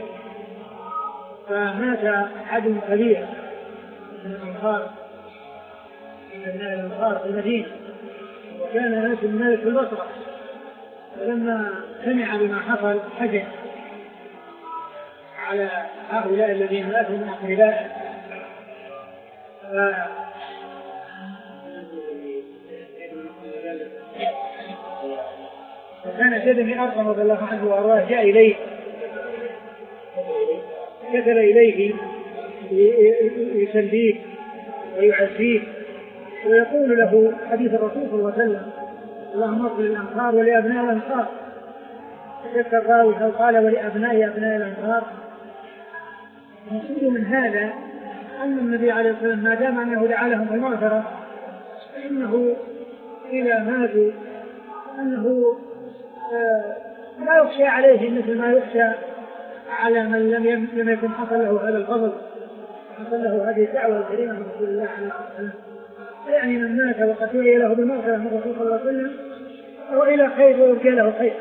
[SPEAKER 2] فمات عدد كبير من الأنصار من أبناء الأنصار في المدينة وكان أنس بن مالك في البصرة فلما سمع بما حصل حزن على هؤلاء الذين ماتوا من أقربائه فكان زيد بن أرقم رضي الله عنه وأرضاه جاء إليه كتب إليه يسليه ويعزيه ويقول له حديث الرسول صلى الله عليه وسلم اللهم اغفر للأنصار ولأبناء الأنصار شك الراوي هل قال ولأبناء أبناء الأنصار. المقصود من هذا أن النبي عليه الصلاة والسلام ما دام أنه دعا لهم بالمغفرة فإنه إذا ماتوا أنه آه لا يخشى عليه مثل ما يخشى على من لم لم يكن حصل له هذا الفضل حصل له هذه الدعوة الكريمة من رسول الله عليه الصلاة والسلام. يعني من مات وقد دعي له بالمغفرة من الرسول صلى الله عليه وسلم فهو إلى خير ويرجى له خير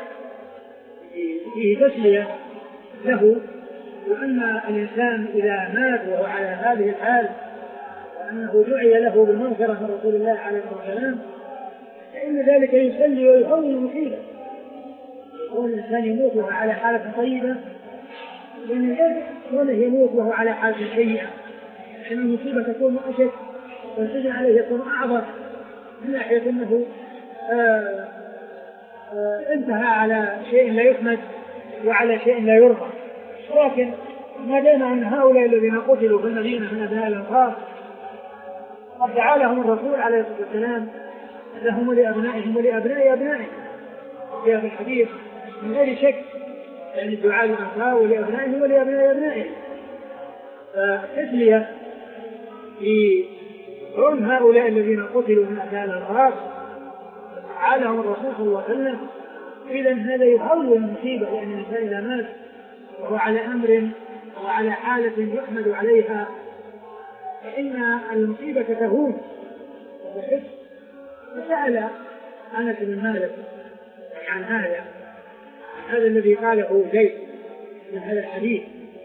[SPEAKER 2] فيه تسلية له. وأن الإنسان إذا مات وهو على هذه الحال وأنه دعي له بالمغفرة من رسول الله عليه الصلاة والسلام فإن ذلك يسلي ويهون المصيبة. والإنسان يموت وهو على حالة طيبة لأن الإنسان ولا يموت وهو على حالة سيئة لأن المصيبة تكون أشد والسجن عليه يكون أعظم من ناحية أنه آآ آآ انتهى على شيء لا يحمد وعلى شيء لا يرضى، لكن ما دام أن هؤلاء الذين قتلوا في المدينة من أبناء الأنصار قد دعا لهم الرسول عليه الصلاة والسلام لهم ولأبنائهم ولأبناء أبنائهم في هذا الحديث من غير شك، يعني الدعاء للأنصار ولأبنائهم ولأبناء أبنائهم. فتسلية في كون هؤلاء الذين قتلوا من أبناء الأنصار دعا الرسول صلى الله عليه وسلم، إذا هذا يهون المصيبة، لأن الإنسان إذا مات وهو على أمر وعلى حالة يحمد عليها فإن المصيبة تهون وتحس. فسأل أنس بن مالك عن هذا هذا الذي قاله زيد من هذا الحديث،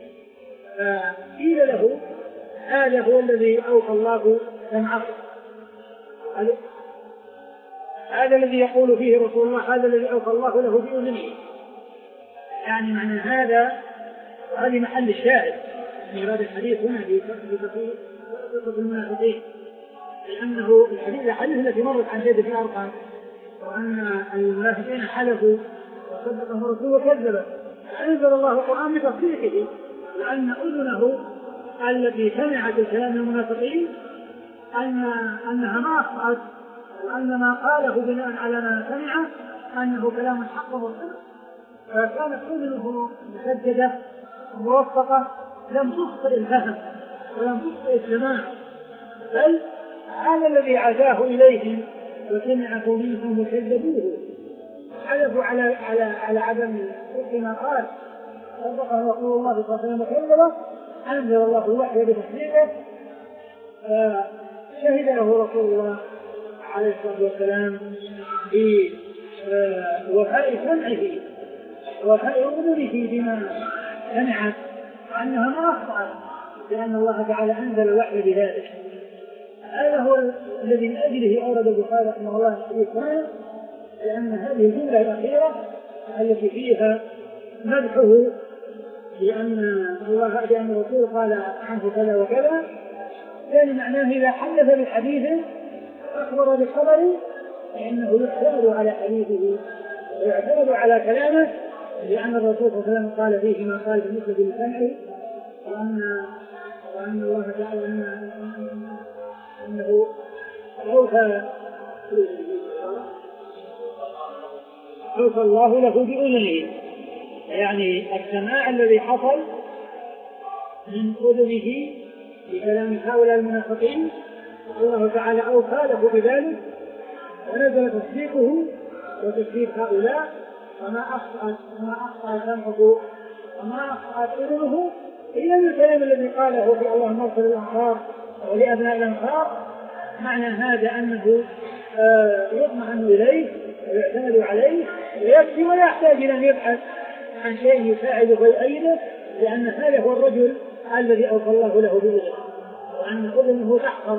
[SPEAKER 2] فقيل له هذا هو الذي أوفى الله سمعه، هذا الذي يقول فيه رسول الله، هذا الذي أوفى الله له بأذنه. يعني معنى هذا هذه محل الشاهد من هذا الحديث هنا في قصة المنافقين، لأنه الحديث الحديث التي مرت عن زيد بن أرقم وأن المنافقين حلفوا وصدقهم الرسول وكذبوا، فأنزل الله القرآن بتصديقه، وأن أذنه التي سمعت الكلام المنافقين أن أنها ما أخطأت، وأن ما قاله بناء على ما سمع أنه كلام حق وصدق، فكانت أذنه مسددة موفقة لم تخطئ الفهم ولم تخطئ السماع، بل هذا الذي عزاه إليهم وسمعه منهم وكذبوه حلفوا على على على عدم ما قال، صدقه رسول الله صلى الله عليه وسلم وكذبه، أنزل الله الوحي بتصديقه، شهد له رسول الله عليه الصلاة والسلام بوفاء سمعه ووفاء أذنه بما سمعت أنها ما أخطأت، لأن الله تعالى أنزل الوحي بذلك. هذا هو الذي من أجله أورد البخاري رحمه الله في الإسلام، لأن هذه الجملة الأخيرة التي فيها مدحه لأن الله بأن الرسول قال عنه كذا وكذا، كان معناه إذا حدث بالحديث أخبر بالخبر فإنه يعتمد على حديثه ويعتمد على كلامه، لأن الرسول صلى الله عليه وسلم قال فيه ما قال بالنسبة لسمعه، وأن وأن الله تعالى أنه أوفى أوفى الله له بأذنه، يعني السماع الذي حصل من أذنه بكلام هؤلاء المنافقين الله تعالى أوفى له بذلك، ونزل تصديقه وتصديق هؤلاء، وما أخطأ وما أخطأ سمعه وما أخطأ أذنه إلا الكلام الذي قاله في اللهم اغفر للأنصار ولأبناء الأنصار. معنى هذا أنه يطمئن إليه ويعتمد عليه ويكفي ولا يحتاج إلى أن يبحث عن شيء يساعده ويؤيده، لأن هذا هو الرجل الذي أوفى الله له بأذنه، وأن أذنه تحفظ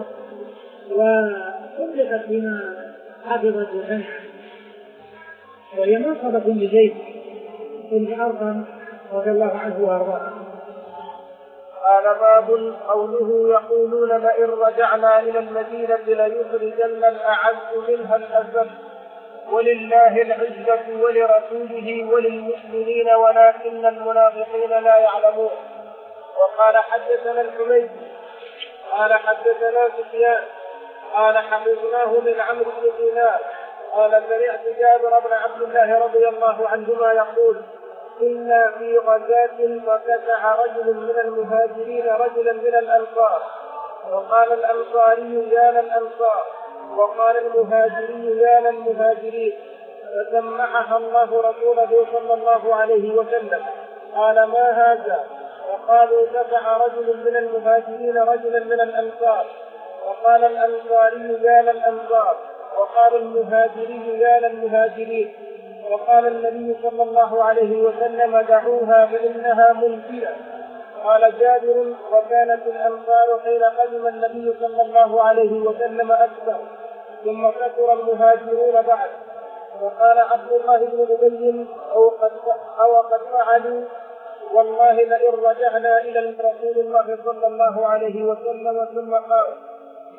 [SPEAKER 2] وصدقت بما حفظت وسمعت، وهي منقبة لزيد بن أرقم رضي الله عنه وأرضاه.
[SPEAKER 1] قال باب قوله يقولون لئن رجعنا إلى المدينة ليخرجن الأعز منها الأذل، ولله العزة ولرسوله وللمؤمنين ولكن المنافقين لا يعلمون. وقال حدثنا الحميد قال حدثنا سفيان قال حفظناه من عمرو بن دينار قال سمعت جابر بن عبد الله رضي الله عنهما يقول كنا في غزاة فكسع رجل من المهاجرين رجلا من الأنصار، وقال الأنصاري يا للأنصار، وقال المهاجري يا للمهاجرين، فسمعها الله رسوله صلى الله عليه وسلم. قال ما هذا؟ وقالوا كسع رجل من المهاجرين رجلا من الأنصار، وقال الأنصاري يا للأنصار، وقال المهاجري يا للمهاجرين. وقال النبي صلى الله عليه وسلم دعوها فإنها منكرة. قال جابر وكانت الأنصار حين قدم النبي صلى الله عليه وسلم أكثر، ثم كثر المهاجرون بعد. وقال عبد الله بن أبي أو قد أو قد فعلوا والله لئن رجعنا إلى رسول الله صلى الله عليه وسلم ثم قال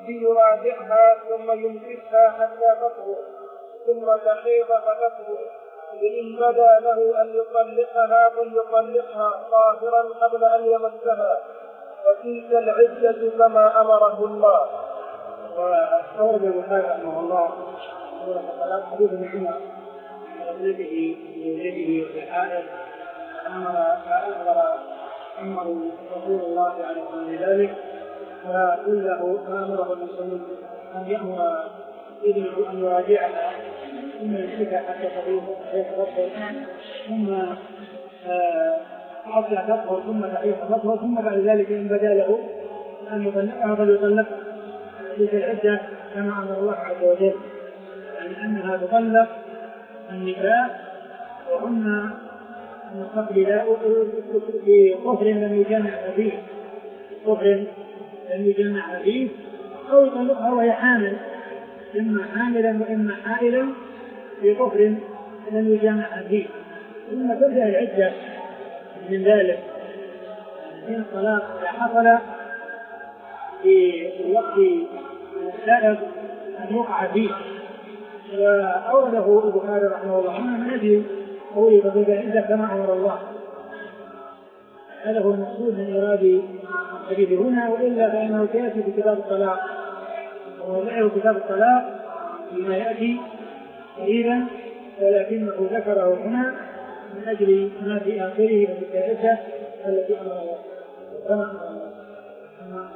[SPEAKER 1] يراجعها ثم يمسكها حتى تطهر ثم تحيض فتطهر، فإن بدا له أن يطلقها فليطلقها طاهرا قبل أن يمسها، وتلك العدة كما أمره الله.
[SPEAKER 2] وأورد البخاري رحمه الله حديث ابن عمر ابنته بولده في الحائض أمر فأخبر أمر رسول الله عليه وسلم ذلك، فقل له فأمره المسلمين أن يأمر ابنه أن يراجعها ثم يمسكها حتى تطهر ثم حتى تطهر ثم تحيض تطهر ثم بعد ذلك إن بدا له أن يطلقها فليطلقها. تلك العدة كما أمر الله عز وجل، يعني أنها تطلق النكاح وهن من قبل في كفر لم يجمع فيه كفر لم يجمع فيه أو يطلقها وهي حامل، إما حاملا وإما حائلا في كفر لم يجمع فيه، ثم تبدأ العدة من ذلك من الطلاق إذا حصل في الوقت السابق أن يقع فيه. وأورده البخاري رحمه الله من أجل قوله تبدأ العدة كما أمر الله. هذا هو المقصود من إرادة الحديث هنا، وإلا فإنه سيأتي في كتاب الطلاق، ووضعه كتاب الطلاق فيما يأتي قريبا، ولكنه ذكره هنا من أجل ما في آخره من العدة التي أمر الله كما أمر الله.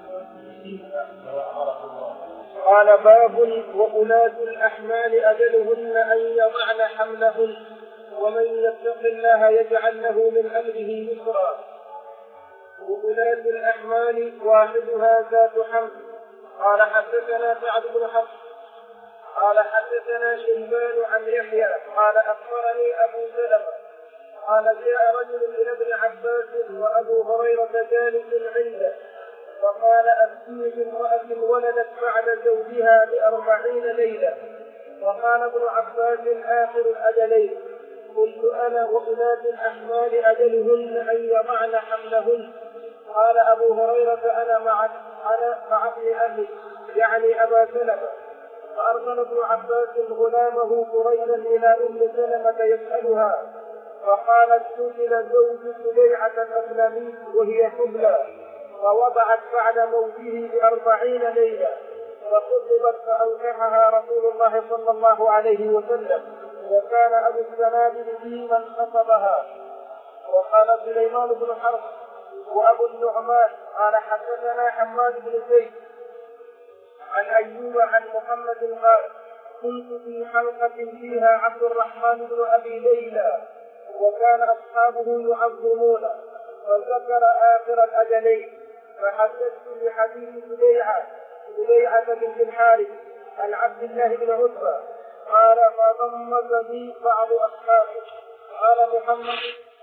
[SPEAKER 1] قال باب وأولاة الأحمال أجلهن أن يضعن حملهن ومن يتق الله يجعل له من أمره يسرا. وأولاة الأحمال واحدها ذات حمل. قال حدثنا سعد بن حفص قال حدثنا شيبان عن يحيى قال أخبرني أبو سلمة قال جاء رجل إلى ابن عباس وأبو هريرة جالس عنده فقال أفتني بامرأة ولدت بعد زوجها بأربعين ليلة. وقال ابن عباس آخر الأجلين. قلت أنا وأولاة الأحمال أجلهن أن يضعن حملهن. قال أبو هريرة أنا مع أنا مع ابن أخي يعني أبا سلمة. فأرسل ابن عباس غلامه قريبا إلى أم سلمة يسألها فقالت سئل زوج سبيعة الأسلمي وهي تبلى فوضعت بعد موته بأربعين ليلة فخطبت فأنكحها رسول الله صلى الله عليه وسلم وكان أبو السنابل في من خطبها. وقال سليمان بن حرب وأبو النعمان قال حدثنا حماد بن زيد عن أيوب عن محمد قال كنت في حلقة فيها عبد الرحمن بن أبي ليلى وكان أصحابه يعظمونه فذكر آخر الأجلين فحدثت بحديث سبيعة سبيعة بنت الحارث عن عبد الله بن عتبة قال فضمت بي بعض أصحابه. قال محمد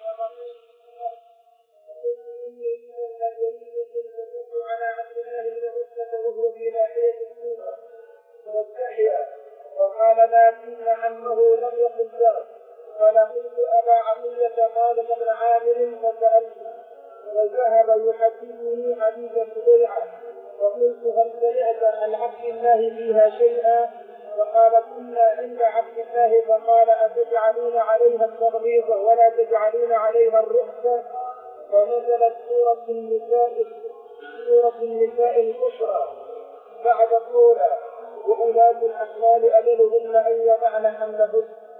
[SPEAKER 1] على عبد الله بن عتبة وهو في ناحية الكوفة فاستحيا وقال لكن أنه لم يقل ذلك. فلقيت أبا عمية مالك بن عامر فسألته وذهب يحدثني حديث سبيعة وقلت هل سمعت عن عبد الله فيها شيئا؟ فقال كنا عند عبد الله فقال أتجعلون عليها التغليظ ولا تجعلون عليها الرخصة؟ فنزلت سورة النساء سورة النساء الأخرى بعد الأولى وأولاة الأحمال أجلهن أن يضعن حملهن.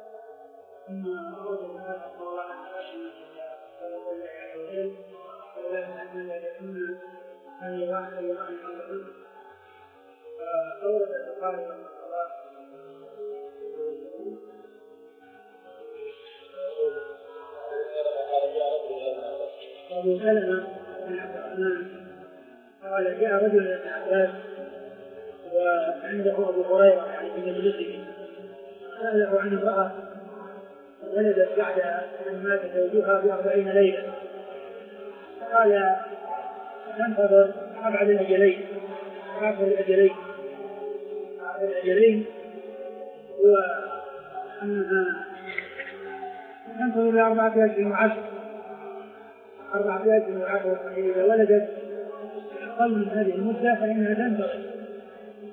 [SPEAKER 2] أبو سلمة بن عبد الرحمن قال جاء رجل إلى ابن عباس وعنده أبو هريرة يعني في مجلسه سأله عن امرأة ولدت بعد أن مات زوجها بأربعين ليلة قال ننتظر أبعد الأجلين آخر الأجلين آخر الأجلين هو أنها ننتظر لأربعة أشهر وعشر أربعة أشهر وعشر إذا ولدت أقل من هذه المدة فإنها تنتظر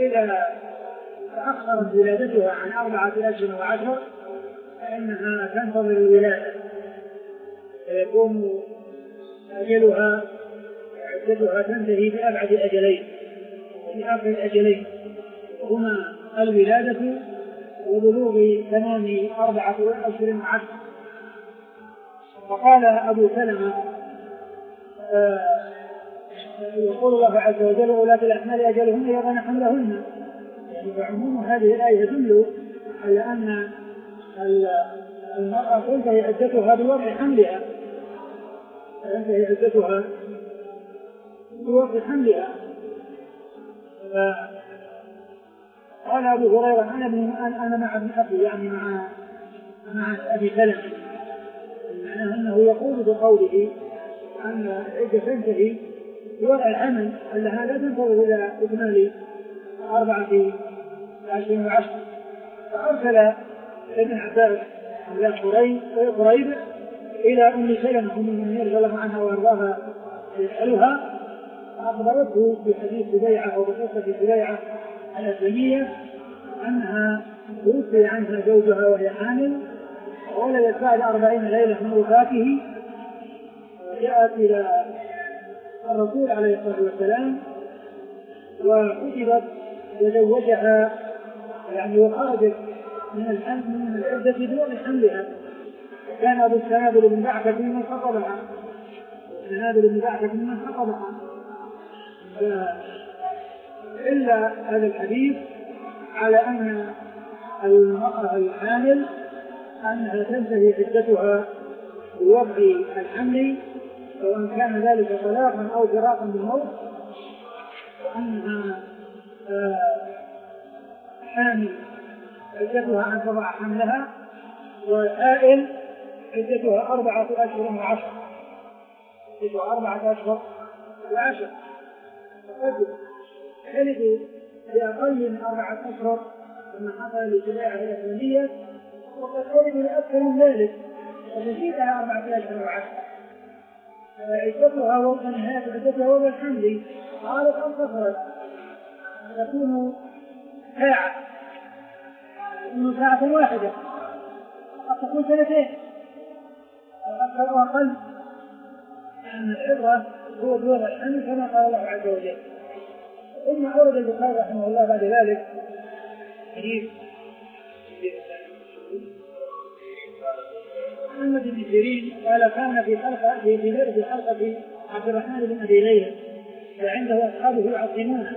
[SPEAKER 2] إذا تأخرت ولادتها عن أربعة أشهر وعشر فإنها تنتظر الولادة فيكون أجلها عدتها تنتهي بأبعد أجلين بآخر الأجلين هما الولادة وبلوغ تمام أربعة أشهر وعشر. فقال أبو سلمة آه يقول الله عز وجل ولاة الأحمال أجلهن يضعن حملهن، يعني فعموم هذه الآية يدل على أن المرأة تنتهي عدتها بوضع حملها تنتهي عدتها بوضع حملها. قال أبو هريرة أنا, أنا مع ابن أخي يعني مع مع أبي سلمة، معناه أنه يقول بقوله أن العدة تنتهي بوضع الحمل أنها لا تنتظر إلى إكمال أربعة عشرين وعشر. فأرسل ابن عباس إلى قريب إلى أم سلمة أم المؤمنين رضي الله عنها وأرضاها يسألها، فأخبرته بحديث سبيعة وبقصة سبيعة الأسلمية أنها توفي عنها زوجها وهي حامل وولدت بعد أربعين ليلة من وفاته. جاءت إلى الرسول عليه الصلاة والسلام وكتبت وزوجها يعني وخرجت من الحمل من العدة بدون حملها. كان أبو السنابل بن بعثة ممن خطبها السنابل بن بعثة ممن خطبها. إلا هذا الحديث على أن المرأة الحامل أنها تنتهي عدتها بوضع الحمل سواء كان ذلك طلاقا أو فراقا بالموت، وأنها حامل عدتها أن تضع حملها، والآئل عدتها أربعة أشهر وعشر عدتها أربعة أشهر وعشر. فقد تلد بأقل من أربعة أشهر كما حصل لسبيعة الأسلمية، وقد تلد لأكثر من ذلك وتزيدها أربعة أشهر وعشر. عدتها ونهاية عدتها وضع الحمل قالت أن تصرت تكون ساعة تكون ساعة واحدة قد تكون سنتين أكثر وأقل، لأن العبرة هو بوضع الحمل كما قال الله عز وجل. ثم أورد البخاري رحمه الله بعد ذلك حديث محمد بن سيرين قال كان في حلقة في حلقة عبد الرحمن بن أبي ليلى وعنده أصحابه يعظمونه.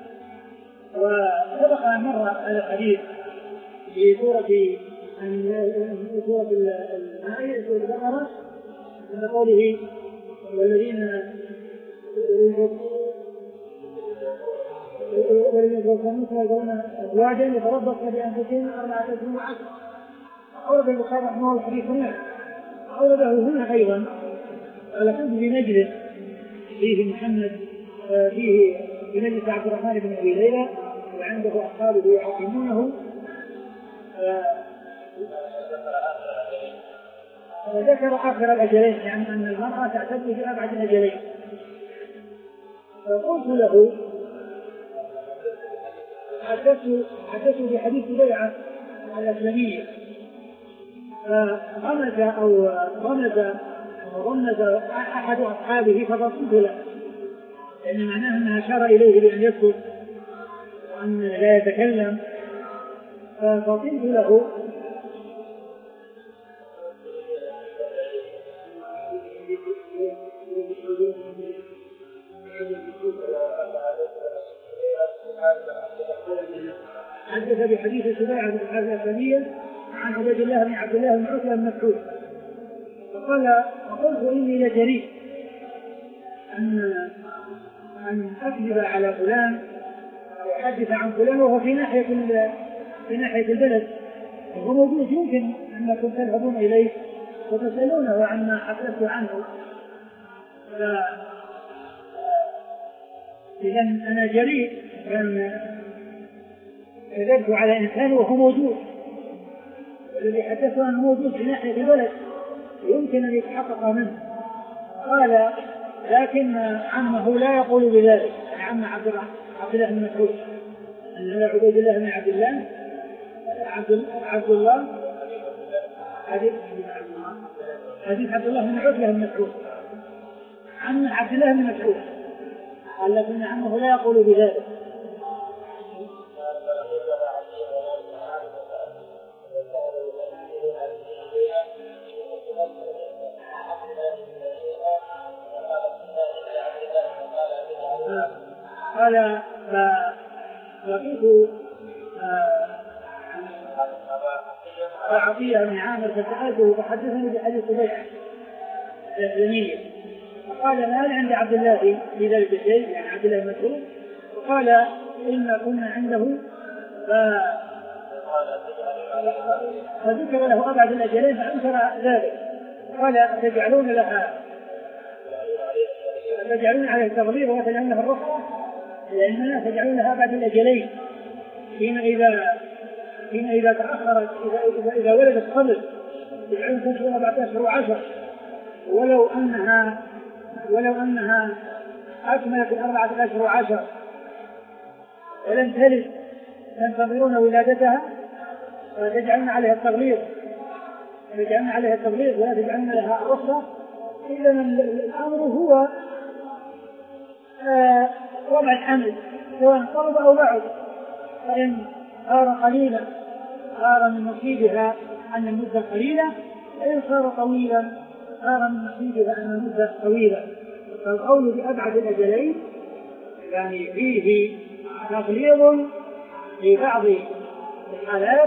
[SPEAKER 2] وسبق أن مر هذا الحديث في سورة سورة المائدة سورة البقرة من قوله والذين يتوفون أزواجا يتربصن بأنفسهن أربعة أشهر وعشرة. أورد البخاري رحمه الله الحديث هنا أورده هنا أيضا على كتب مجلس فيه محمد فيه بمجلس عبد الرحمن بن أبي ليلى وعنده أصحابه يعظمونه. ذكر آخر الأجلين يعني أن المرأة تعتد بأبعد الأجلين. فقلت له حدثت بحديث سبيعة الأسلمية، فرمز أو رمز رمز أحد أصحابه فقلت له لأن معناه أنها أشار إليه بأن يسكت وأن لا يتكلم. فقلت له حدث بحديث سبيعة الأسلمية عن عبد الله بن عبد الله بن عتبة بن مسعود فقال فقلت إني لجريء أن أن أكذب على فلان وأحدث عن فلان وهو في ناحية في ناحية البلد وهو موجود، يمكن أنكم تذهبون إليه وتسألونه عما حدثت عنه. إذا أنا جريء أن كذبت على إنسان وهو موجود، والذي حدثه أنه موجود في ناحية البلد يمكن أن يتحقق منه. قال لكن عمه لا يقول بذلك، عم عبد الله بن مسعود أن عبيد الله بن عبد الله عبد, عبد الله حديث حديث عبد الله بن عتبة بن مسعود عن عبد الله بن مسعود قال لكن عمه لا يقول بذلك. قال فلقيت عطية بن عامر فسألته فحدثني بحديث بيع الأسلمية فقال ما هل عند عبد الله في ذلك الشيء يعني عبد الله بن مسعود وقال إن كنا عنده فذكر له أبعد الأجلين فأنكر ذلك قال تجعلون لها تجعلون عليه التغليظ وتجعلون لها الرخصة لأننا تجعلون لها أبعد الأجلين فيما إذا فيما إذا تأخرت إذا, إذا, إذا ولدت قبل تجعلون تشهر أربعة أشهر وعشر ولو أنها ولو أنها أكملت الأربعة أشهر وعشر ولم تلد تنتظرون ولادتها وتجعلون عليها التغليظ تجعلون عليها التغليظ ولا تجعلون لها الرخصة. إذا الأمر هو آه وضع الحمل سواء قرب أو بعد فإن صار قليلا صار من نصيبها أن المدة قليلة وإن صار طويلا صار من نصيبها أن المدة طويلة. فالقول بأبعد الأجلين يعني فيه تغليظ في بعض الحالات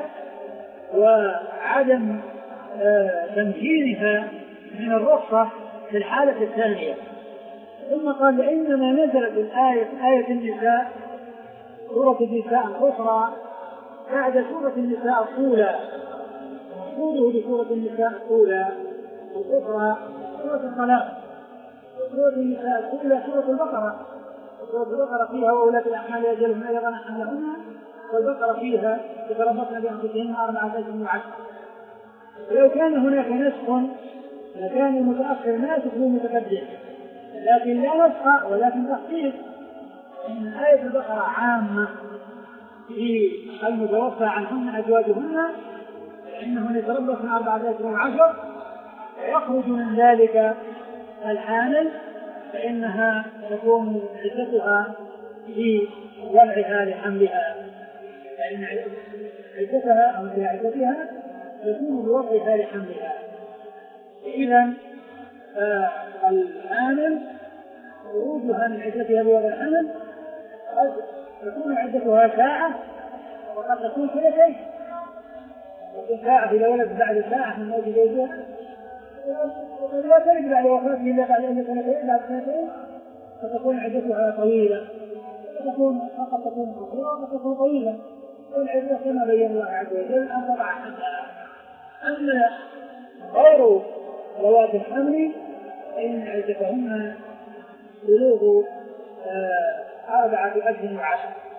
[SPEAKER 2] وعدم آه تمكينها من الرخصة في الحالة الثانية. ثم قال إنما نزلت الآية آية النساء سورة النساء الأخرى بعد سورة النساء الأولى مقصوده بسورة النساء الأولى الأخرى سورة الطلاق. سورة النساء الأولى سورة البقرة سورة البقرة فيها وأولاة الأحمال أجلهن أن يضعن حملهن والبقرة فيها يتربصن بأنفسهن أربعة أشهر وعشرة. ولو كان هناك نسخ لكان المتأخر ناسخ للمتقدم لكن لا نسخ ولكن تخصيص إن آية البقرة عامة في المتوفى عنهن أزواجهن فإنهن يتربصن أربعة أشهر وعشر ويخرج من ذلك الحامل فإنها تكون عدتها في وضعها لحملها فإن عدتها أو في عدتها تكون بوضعها لحملها. إذن الحامل خروجها من عدتها بوضع الحمل قد تكون عدتها ساعة وقد تكون سنتين وقد ساعة إذا ولد بعد ساعة من موت زوجها وقد لا تلد بعد وفاته إلا بعد أن سنتين بعد سنتين فتكون عدتها طويلة فتكون فقط تكون قصيرة وتكون طويلة والعدة كما بين الله عز وجل أن تضع حملها. أما غير ذوات الحمل فإن عدتهن بلوغ أربعة أشهر وعشر